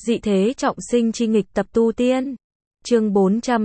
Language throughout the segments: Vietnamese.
Dị thế trọng sinh chi nghịch tập tu tiên. Chương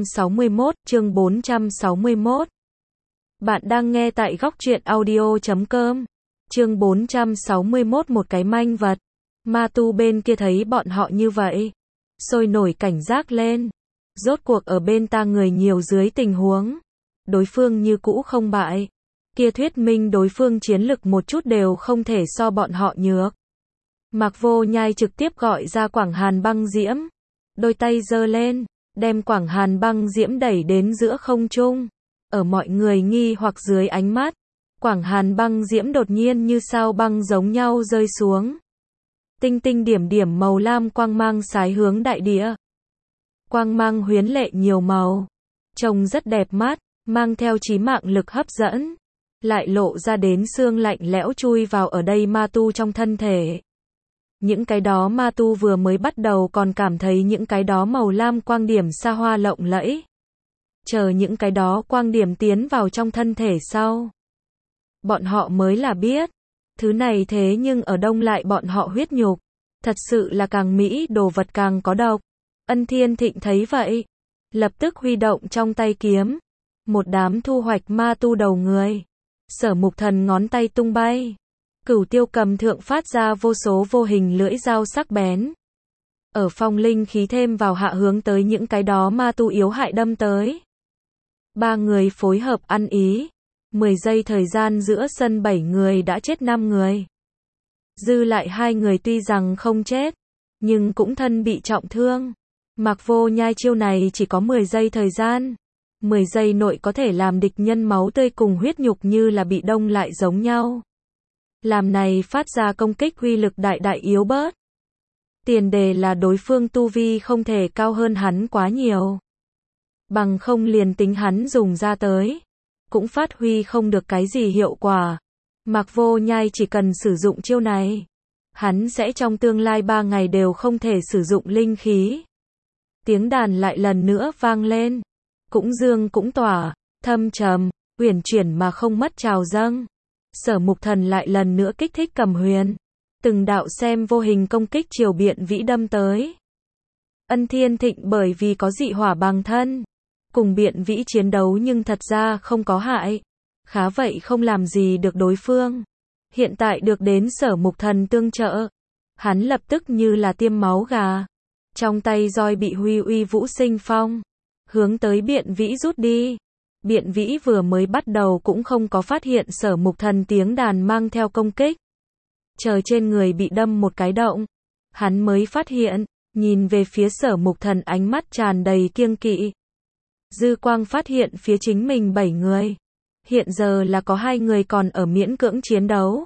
461. Bạn đang nghe tại góc truyện audio.com. Chương 461. Một cái manh vật. Ma tu bên kia thấy bọn họ như vậy, sôi nổi cảnh giác lên. Rốt cuộc ở bên ta người nhiều dưới tình huống đối phương như cũ không bại, kia thuyết minh đối phương chiến lực một chút đều không thể so bọn họ nhược. Mạc Vô Nhai trực tiếp gọi ra Quảng Hàn băng diễm, đôi tay giơ lên, đem Quảng Hàn băng diễm đẩy đến giữa không trung. Ở mọi người nghi hoặc dưới ánh mắt, Quảng Hàn băng diễm đột nhiên như sao băng giống nhau rơi xuống. Tinh tinh điểm điểm màu lam quang mang sái hướng đại địa. Quang mang huyến lệ nhiều màu, trông rất đẹp mắt, mang theo chí mạng lực hấp dẫn, lại lộ ra đến xương lạnh lẽo chui vào ở đây ma tu trong thân thể. Những cái đó ma tu vừa mới bắt đầu còn cảm thấy những cái đó màu lam quang điểm xa hoa lộng lẫy. Chờ những cái đó quang điểm tiến vào trong thân thể sau, bọn họ mới là biết, thứ này thế nhưng ở đông lại bọn họ huyết nhục, thật sự là càng mỹ đồ vật càng có độc. Ân Thiên Thịnh thấy vậy, lập tức huy động trong tay kiếm, một đám thu hoạch ma tu đầu người. Sở Mục Thần ngón tay tung bay, Cửu Tiêu cầm thượng phát ra vô số vô hình lưỡi dao sắc bén. Ở phong linh khí thêm vào hạ hướng tới những cái đó ma tu yếu hại đâm tới. Ba người phối hợp ăn ý, 10 giây thời gian giữa sân 7 người đã chết 5 người. Dư lại 2 người tuy rằng không chết, nhưng cũng thân bị trọng thương. Mạc Vô Nhai chiêu này chỉ có 10 giây thời gian. 10 giây nội có thể làm địch nhân máu tươi cùng huyết nhục như là bị đông lại giống nhau. Làm này phát ra công kích uy lực đại đại yếu bớt. Tiền đề là đối phương tu vi không thể cao hơn hắn quá nhiều. Bằng không liền tính hắn dùng ra tới, cũng phát huy không được cái gì hiệu quả. Mạc Vô Nhai chỉ cần sử dụng chiêu này, hắn sẽ trong tương lai 3 ngày đều không thể sử dụng linh khí. Tiếng đàn lại lần nữa vang lên, cũng dương cũng tỏa, thâm trầm, uyển chuyển mà không mất trào dâng. Sở Mục Thần lại lần nữa kích thích Cầm Huyền, từng đạo xem vô hình công kích chiều Biện Vĩ đâm tới. Ân Thiên Thịnh bởi vì có dị hỏa bằng thân, cùng Biện Vĩ chiến đấu nhưng thật ra không có hại, khá vậy không làm gì được đối phương. Hiện tại được đến Sở Mục Thần tương trợ, hắn lập tức như là tiêm máu gà, trong tay roi bị huy uy vũ sinh phong, hướng tới Biện Vĩ rút đi. Biện Vĩ vừa mới bắt đầu cũng không có phát hiện Sở Mục Thần tiếng đàn mang theo công kích. Chờ trên người bị đâm một cái động, hắn mới phát hiện, nhìn về phía Sở Mục Thần ánh mắt tràn đầy kiêng kỵ. Dư quang phát hiện phía chính mình 7 người. Hiện giờ là có 2 người còn ở miễn cưỡng chiến đấu.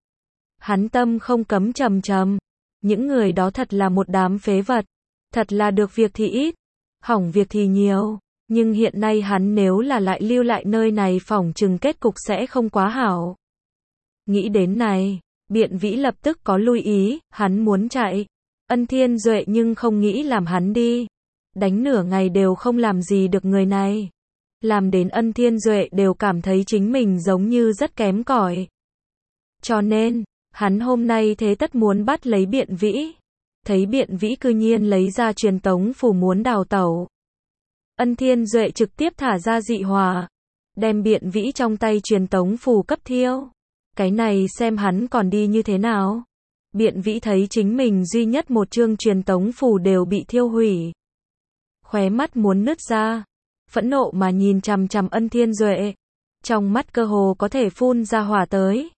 Hắn tâm không cấm trầm trầm. Những người đó thật là một đám phế vật. Thật là được việc thì ít, hỏng việc thì nhiều. Nhưng hiện nay hắn nếu là lại lưu lại nơi này phỏng chừng kết cục sẽ không quá hảo. Nghĩ đến này, Biện Vĩ lập tức có lui ý, hắn muốn chạy. Ân Thiên Duệ nhưng không nghĩ làm hắn đi. Đánh nửa ngày đều không làm gì được người này. Làm đến Ân Thiên Duệ đều cảm thấy chính mình giống như rất kém cỏi. Cho nên, hắn hôm nay thế tất muốn bắt lấy Biện Vĩ. Thấy Biện Vĩ cư nhiên lấy ra truyền tống phù muốn đào tẩu. Ân Thiên Duệ trực tiếp thả ra dị hỏa, đem Biện Vĩ trong tay truyền tống phù cấp thiêu. Cái này xem hắn còn đi như thế nào. Biện Vĩ thấy chính mình duy nhất một chương truyền tống phù đều bị thiêu hủy, khóe mắt muốn nứt ra, phẫn nộ mà nhìn chằm chằm Ân Thiên Duệ, trong mắt cơ hồ có thể phun ra hỏa tới.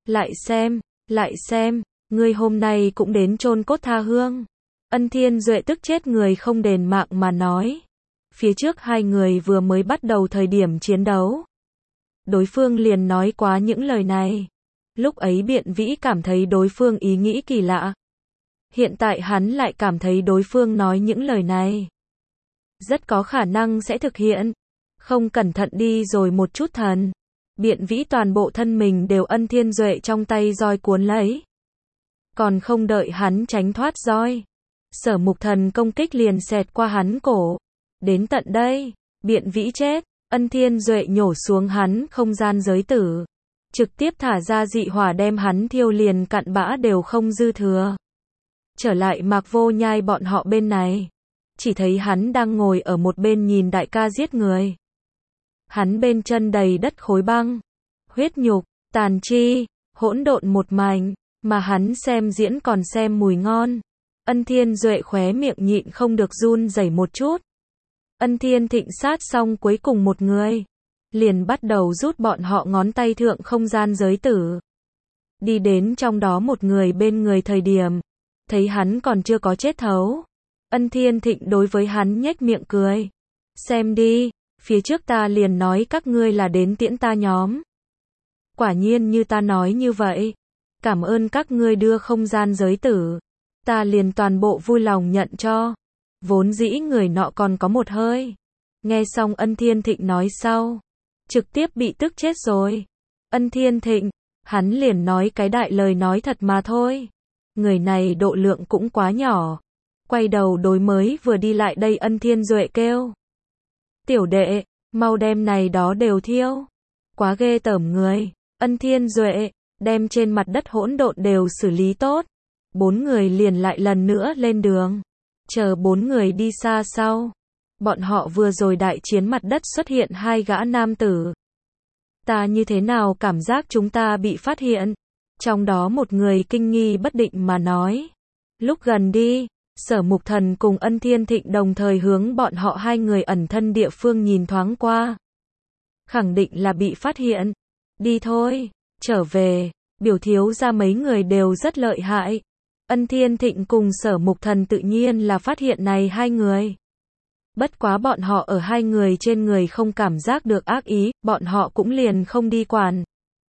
Lại xem, ngươi hôm nay cũng đến chôn cốt tha hương. Ân Thiên Duệ tức chết người không đền mạng mà nói. Phía trước 2 người vừa mới bắt đầu thời điểm chiến đấu, đối phương liền nói quá những lời này. Lúc ấy Biện Vĩ cảm thấy đối phương ý nghĩ kỳ lạ. Hiện tại hắn lại cảm thấy đối phương nói những lời này rất có khả năng sẽ thực hiện. Không cẩn thận đi rồi một chút thần. Biện Vĩ toàn bộ thân mình đều Ân Thiên Duệ trong tay roi cuốn lấy. Còn không đợi hắn tránh thoát roi, Sở Mục Thần công kích liền xẹt qua hắn cổ. Đến tận đây, Biện Vĩ chết, Ân Thiên Duệ nhổ xuống hắn không gian giới tử, trực tiếp thả ra dị hỏa đem hắn thiêu liền cặn bã đều không dư thừa. trở lại Mạc Vô Nhai bọn họ bên này. Chỉ thấy hắn đang ngồi ở một bên nhìn đại ca giết người. Hắn bên chân đầy đất khối băng, huyết nhục, tàn chi, hỗn độn một mảnh, mà hắn xem diễn còn xem mùi ngon. Ân Thiên Duệ khóe miệng nhịn không được run rẩy một chút. Ân Thiên Thịnh sát xong cuối cùng một người, liền bắt đầu rút bọn họ ngón tay thượng không gian giới tử. Đi đến trong đó một người bên người thời điểm, thấy hắn còn chưa có chết thấu. Ân Thiên Thịnh đối với hắn nhếch miệng cười. Xem đi, phía trước ta liền nói các ngươi là đến tiễn ta nhóm. Quả nhiên như ta nói như vậy. Cảm ơn các ngươi đưa không gian giới tử. Ta liền toàn bộ vui lòng nhận cho. Vốn dĩ người nọ còn có một hơi. Nghe xong Ân Thiên Thịnh nói sau, trực tiếp bị tức chết rồi. Ân Thiên Thịnh, hắn liền nói cái đại lời nói thật mà thôi. Người này độ lượng cũng quá nhỏ. Quay đầu đối mới vừa đi lại đây Ân Thiên Duệ kêu. Tiểu đệ, mau đem này đó đều thiêu. Quá ghê tởm người. Ân Thiên Duệ, đem trên mặt đất hỗn độn đều xử lý tốt. 4 người liền lại lần nữa lên đường. Chờ 4 người đi xa sau. Bọn họ vừa rồi đại chiến mặt đất xuất hiện 2 gã nam tử. Ta như thế nào cảm giác chúng ta bị phát hiện? Trong đó một người kinh nghi bất định mà nói. Lúc gần đi, Sở Mục Thần cùng Ân Thiên Thịnh đồng thời hướng bọn họ 2 người ẩn thân địa phương nhìn thoáng qua. Khẳng định là bị phát hiện. Đi thôi, trở về, biểu thiếu ra mấy người đều rất lợi hại. Ân Thiên Thịnh cùng Sở Mục Thần tự nhiên là phát hiện này 2 người. Bất quá bọn họ ở 2 người trên người không cảm giác được ác ý, bọn họ cũng liền không đi quản.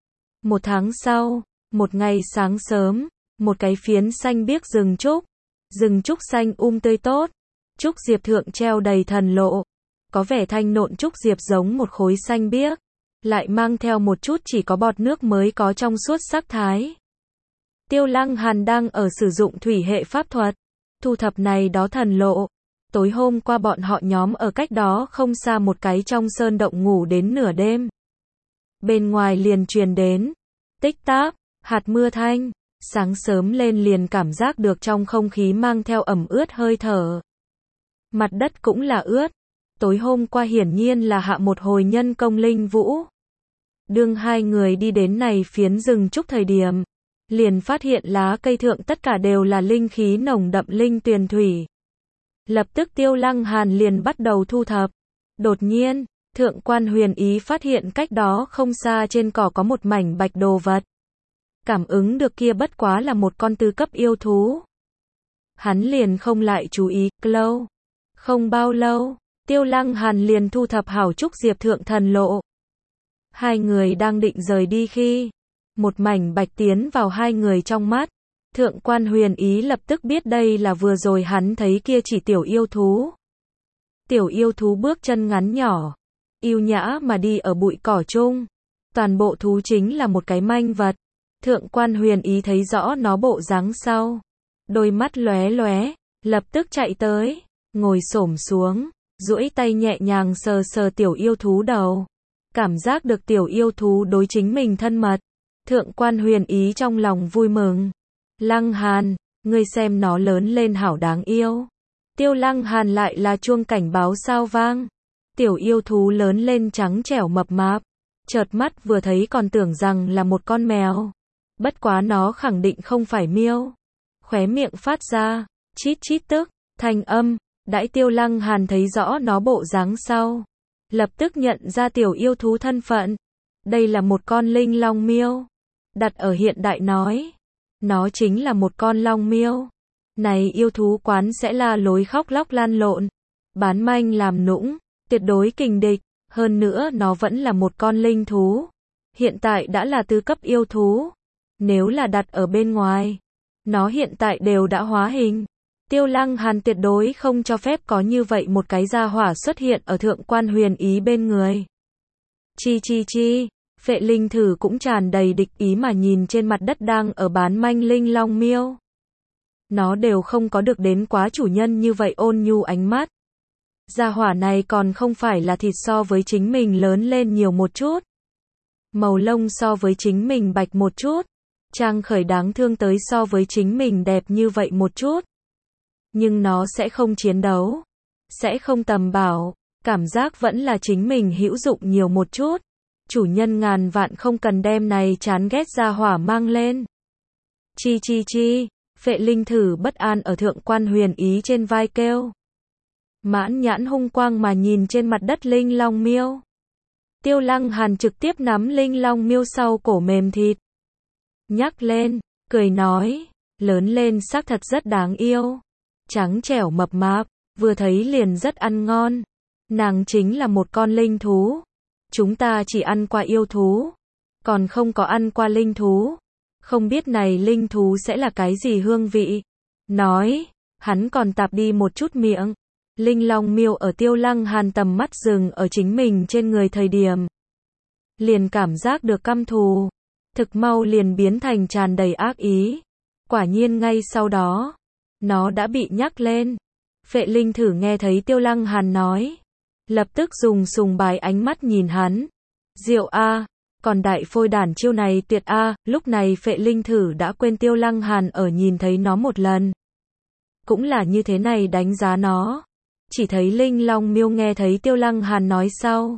1 tháng sau, một ngày sáng sớm, một cái phiến xanh biếc rừng trúc xanh tươi tốt, trúc diệp thượng treo đầy thần lộ, có vẻ thanh nộn trúc diệp giống một khối xanh biếc, lại mang theo một chút chỉ có bọt nước mới có trong suốt sắc thái. Tiêu Lăng Hàn đang ở sử dụng thủy hệ pháp thuật, thu thập này đó thần lộ. Tối hôm qua bọn họ nhóm ở cách đó không xa một cái trong sơn động ngủ đến nửa đêm. Bên ngoài liền truyền đến tích tắc, hạt mưa thanh, sáng sớm lên liền cảm giác được trong không khí mang theo ẩm ướt hơi thở. Mặt đất cũng là ướt. Tối hôm qua hiển nhiên là hạ một hồi nhân công linh vũ. Đương 2 người đi đến này phiến rừng trúc thời điểm, liền phát hiện lá cây thượng tất cả đều là linh khí nồng đậm linh tuyền thủy. Lập tức Tiêu Lăng Hàn liền bắt đầu thu thập. Đột nhiên, Thượng quan Huyền Ý phát hiện cách đó không xa trên cỏ có một mảnh bạch đồ vật. Cảm ứng được kia bất quá là một con tứ cấp yêu thú. Hắn liền không lại chú ý, lâu. Không bao lâu, Tiêu Lăng Hàn liền thu thập hảo trúc diệp thượng thần lộ. 2 người đang định rời đi khi, một mảnh bạch tiến vào 2 người trong mắt. Thượng quan Huyền Ý lập tức biết đây là vừa rồi hắn thấy kia chỉ tiểu yêu thú. Tiểu yêu thú bước chân ngắn nhỏ, yêu nhã mà đi ở bụi cỏ chung. Toàn bộ thú chính là một cái manh vật. Thượng quan Huyền Ý thấy rõ nó bộ dáng sau. Đôi mắt lóe lóe, lập tức chạy tới, ngồi xổm xuống, duỗi tay nhẹ nhàng sờ sờ tiểu yêu thú đầu. Cảm giác được tiểu yêu thú đối chính mình thân mật. Thượng quan Huyền Ý trong lòng vui mừng. Lăng Hàn, ngươi xem nó lớn lên hảo đáng yêu. Tiêu Lăng Hàn lại là chuông cảnh báo sao vang. Tiểu yêu thú lớn lên trắng trẻo mập mạp. Chợt mắt vừa thấy còn tưởng rằng là một con mèo. Bất quá nó khẳng định không phải miêu. Khóe miệng phát ra, chít chít tức, thanh âm. Đãi Tiêu Lăng Hàn thấy rõ nó bộ dáng sau. Lập tức nhận ra tiểu yêu thú thân phận. Đây là một con linh long miêu. Đặt ở hiện đại nói. Nó chính là một con long miêu. Này yêu thú quán sẽ la lối khóc lóc lan lộn. Bán manh làm nũng. Tuyệt đối kình địch. Hơn nữa nó vẫn là một con linh thú. Hiện tại đã là tứ cấp yêu thú. Nếu là đặt ở bên ngoài. Nó hiện tại đều đã hóa hình. Tiêu Lăng Hàn tuyệt đối không cho phép có như vậy một cái gia hỏa xuất hiện ở Thượng quan Huyền Ý bên người. Chi chi chi. Phệ Linh Thử cũng tràn đầy địch ý mà nhìn trên mặt đất đang ở bán manh linh long miêu. Nó đều không có được đến quá chủ nhân như vậy ôn nhu ánh mắt. Gia hỏa này còn không phải là thịt so với chính mình lớn lên nhiều một chút. Màu lông so với chính mình bạch một chút. Trang Khởi đáng thương tới so với chính mình đẹp như vậy một chút. Nhưng nó sẽ không chiến đấu, sẽ không tầm bảo, cảm giác vẫn là chính mình hữu dụng nhiều một chút. Chủ nhân ngàn vạn không cần đem này chán ghét ra hỏa mang lên. Chi chi chi, Phệ Linh Thử bất an ở Thượng Quan Huyền Ý trên vai kêu. Mãn nhãn hung quang mà nhìn trên mặt đất Linh Long miêu. Tiêu Lăng Hàn trực tiếp nắm Linh Long miêu sau cổ mềm thịt. Nhắc lên, cười nói, lớn lên xác thật rất đáng yêu. Trắng trẻo mập mạp, vừa thấy liền rất ăn ngon. Nàng chính là một con linh thú. Chúng ta chỉ ăn qua yêu thú, còn không có ăn qua linh thú. Không biết này linh thú sẽ là cái gì hương vị. Nói, hắn còn tạp đi một chút miệng. Linh Long miêu ở Tiêu Lăng Hàn tầm mắt dừng ở chính mình trên người thời điểm. Liền cảm giác được căm thù. Thực mau liền biến thành tràn đầy ác ý. Quả nhiên ngay sau đó, nó đã bị nhắc lên. Phệ Linh Thử nghe thấy Tiêu Lăng Hàn nói. Lập tức dùng sùng bái ánh mắt nhìn hắn. Diệu a, còn đại phôi đản chiêu này tuyệt a, lúc này Phệ Linh Thử đã quên Tiêu Lăng Hàn ở nhìn thấy nó một lần. Cũng là như thế này đánh giá nó. Chỉ thấy Linh Long miêu nghe thấy Tiêu Lăng Hàn nói sau.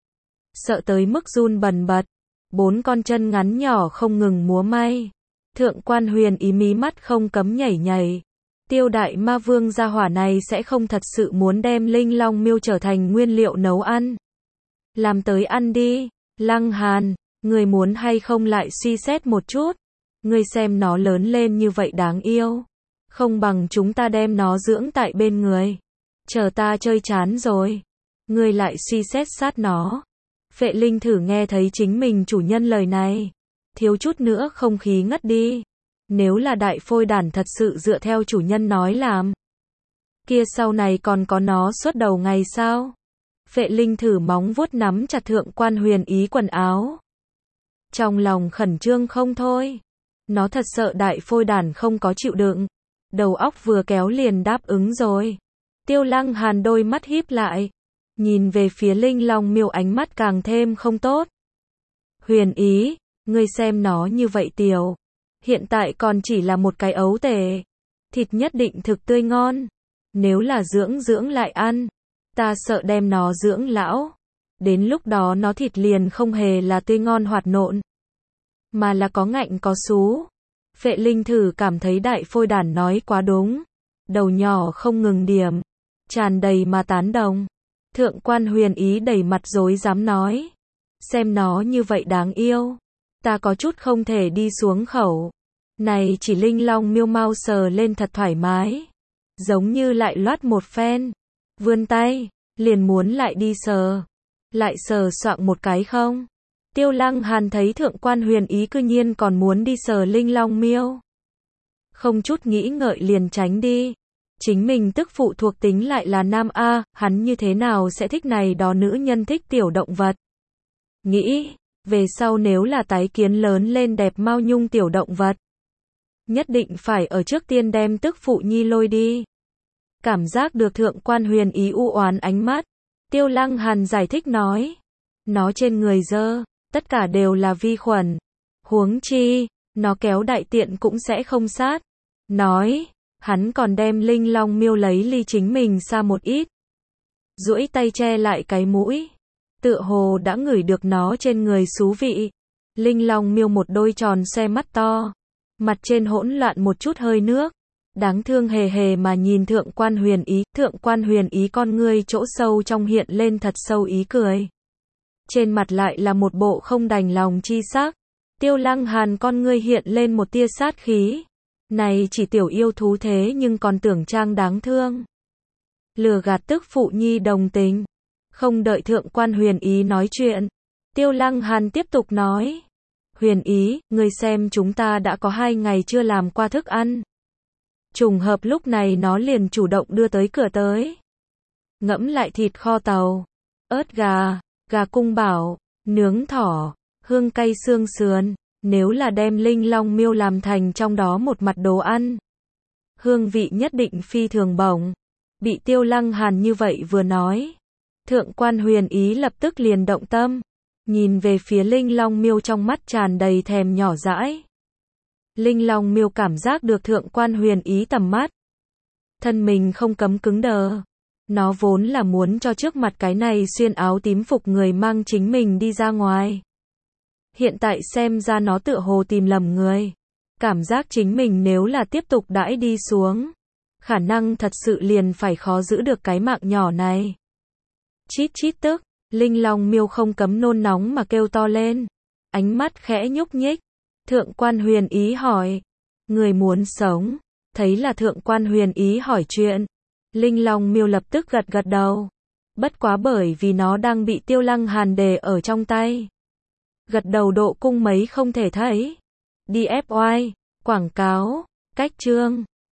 Sợ tới mức run bần bật. 4 con chân ngắn nhỏ không ngừng múa may. Thượng Quan Huyền Ý mí mắt không cấm nhảy nhảy. Tiêu đại ma vương gia hỏa này sẽ không thật sự muốn đem Linh Long miêu trở thành nguyên liệu nấu ăn. Làm tới ăn đi. Lăng Hàn, người muốn hay không lại suy xét một chút. Người xem nó lớn lên như vậy đáng yêu. Không bằng chúng ta đem nó dưỡng tại bên người. Chờ ta chơi chán rồi. Người lại suy xét sát nó. Phệ Linh Thử nghe thấy chính mình chủ nhân lời này. Thiếu chút nữa không khí ngất đi. Nếu là đại phôi đản thật sự dựa theo chủ nhân nói làm. Kia sau này còn có nó xuất đầu ngày sao? Phệ Linh Thử móng vuốt nắm chặt Thượng Quan Huyền Ý quần áo. Trong lòng khẩn trương không thôi. Nó thật sợ đại phôi đản không có chịu đựng. Đầu óc vừa kéo liền đáp ứng rồi. Tiêu Lăng Hàn đôi mắt híp lại. Nhìn về phía Linh Long miêu ánh mắt càng thêm không tốt. Huyền Ý, ngươi xem nó như vậy tiểu. Hiện tại còn chỉ là một cái ấu tể. Thịt nhất định thực tươi ngon. Nếu là dưỡng lại ăn. Ta sợ đem nó dưỡng lão. Đến lúc đó nó thịt liền không hề là tươi ngon hoạt nộn. Mà là có ngạnh có sú. Phệ Linh Thử cảm thấy đại phôi đản nói quá đúng. Đầu nhỏ không ngừng điểm. Tràn đầy mà tán đồng. Thượng Quan Huyền Ý đầy mặt rối dám nói. Xem nó như vậy đáng yêu. Ta có chút không thể đi xuống khẩu. Này chỉ Linh Long miêu mau sờ lên thật thoải mái. Giống như lại loát một phen. Vươn tay, liền muốn lại đi sờ. Lại sờ soạng một cái không? Tiêu Lăng Hàn thấy Thượng Quan Huyền Ý cư nhiên còn muốn đi sờ Linh Long miêu. Không chút nghĩ ngợi liền tránh đi. Chính mình tức phụ thuộc tính lại là nam A, hắn như thế nào sẽ thích này đó nữ nhân thích tiểu động vật. Nghĩ, về sau nếu là tái kiến lớn lên đẹp mao nhung tiểu động vật. Nhất định phải ở trước tiên đem tức phụ nhi lôi đi. Cảm giác được Thượng Quan Huyền Ý u oán ánh mắt. Tiêu Lăng Hàn giải thích nói. Nó trên người dơ, tất cả đều là vi khuẩn. Huống chi, nó kéo đại tiện cũng sẽ không sát. Nói, hắn còn đem Linh Long miêu lấy ly chính mình xa một ít. Duỗi tay che lại cái mũi. Tựa hồ đã ngửi được nó trên người xú vị. Linh Long miêu một đôi tròn xoe mắt to. Mặt trên hỗn loạn một chút hơi nước. Đáng thương hề hề mà nhìn Thượng Quan Huyền Ý. Thượng Quan Huyền Ý con ngươi chỗ sâu trong hiện lên thật sâu ý cười. Trên mặt lại là một bộ không đành lòng chi sắc. Tiêu Lăng Hàn con ngươi hiện lên một tia sát khí. Này chỉ tiểu yêu thú thế nhưng còn tưởng trang đáng thương. Lừa gạt tức phụ nhi đồng tình. Không đợi Thượng Quan Huyền Ý nói chuyện. Tiêu Lăng Hàn tiếp tục nói. Huyền Ý, ngươi xem chúng ta đã có 2 ngày chưa làm qua thức ăn. Trùng hợp lúc này nó liền chủ động đưa tới cửa tới. Ngẫm lại thịt kho tàu, ớt gà, gà cung bảo, nướng thỏ, hương cay xương sườn. Nếu là đem Linh Long miêu làm thành trong đó một mặt đồ ăn. Hương vị nhất định phi thường bổng. Bị Tiêu Lăng Hàn như vậy vừa nói. Thượng Quan Huyền Ý lập tức liền động tâm. Nhìn về phía Linh Long miêu trong mắt tràn đầy thèm nhỏ dãi. Linh Long Miêu cảm giác được Thượng quan Huyền Ý tầm mắt. Thân mình không cấm cứng đờ. Nó vốn là muốn cho trước mặt cái này xuyên áo tím phục người mang chính mình đi ra ngoài. Hiện tại xem ra nó tựa hồ tìm lầm người. Cảm giác chính mình nếu là tiếp tục đãi đi xuống, khả năng thật sự liền phải khó giữ được cái mạng nhỏ này. Chít chít tức, Linh Long Miêu không cấm nôn nóng mà kêu to lên. Ánh mắt khẽ nhúc nhích. Thượng quan Huyền Ý hỏi. Người muốn sống. Thấy là Thượng quan Huyền Ý hỏi chuyện. Linh Long Miêu lập tức gật gật đầu. Bất quá bởi vì nó đang bị Tiêu Lăng Hàn đề ở trong tay. Gật đầu độ cung mấy không thể thấy. DFY, quảng cáo, cách chương.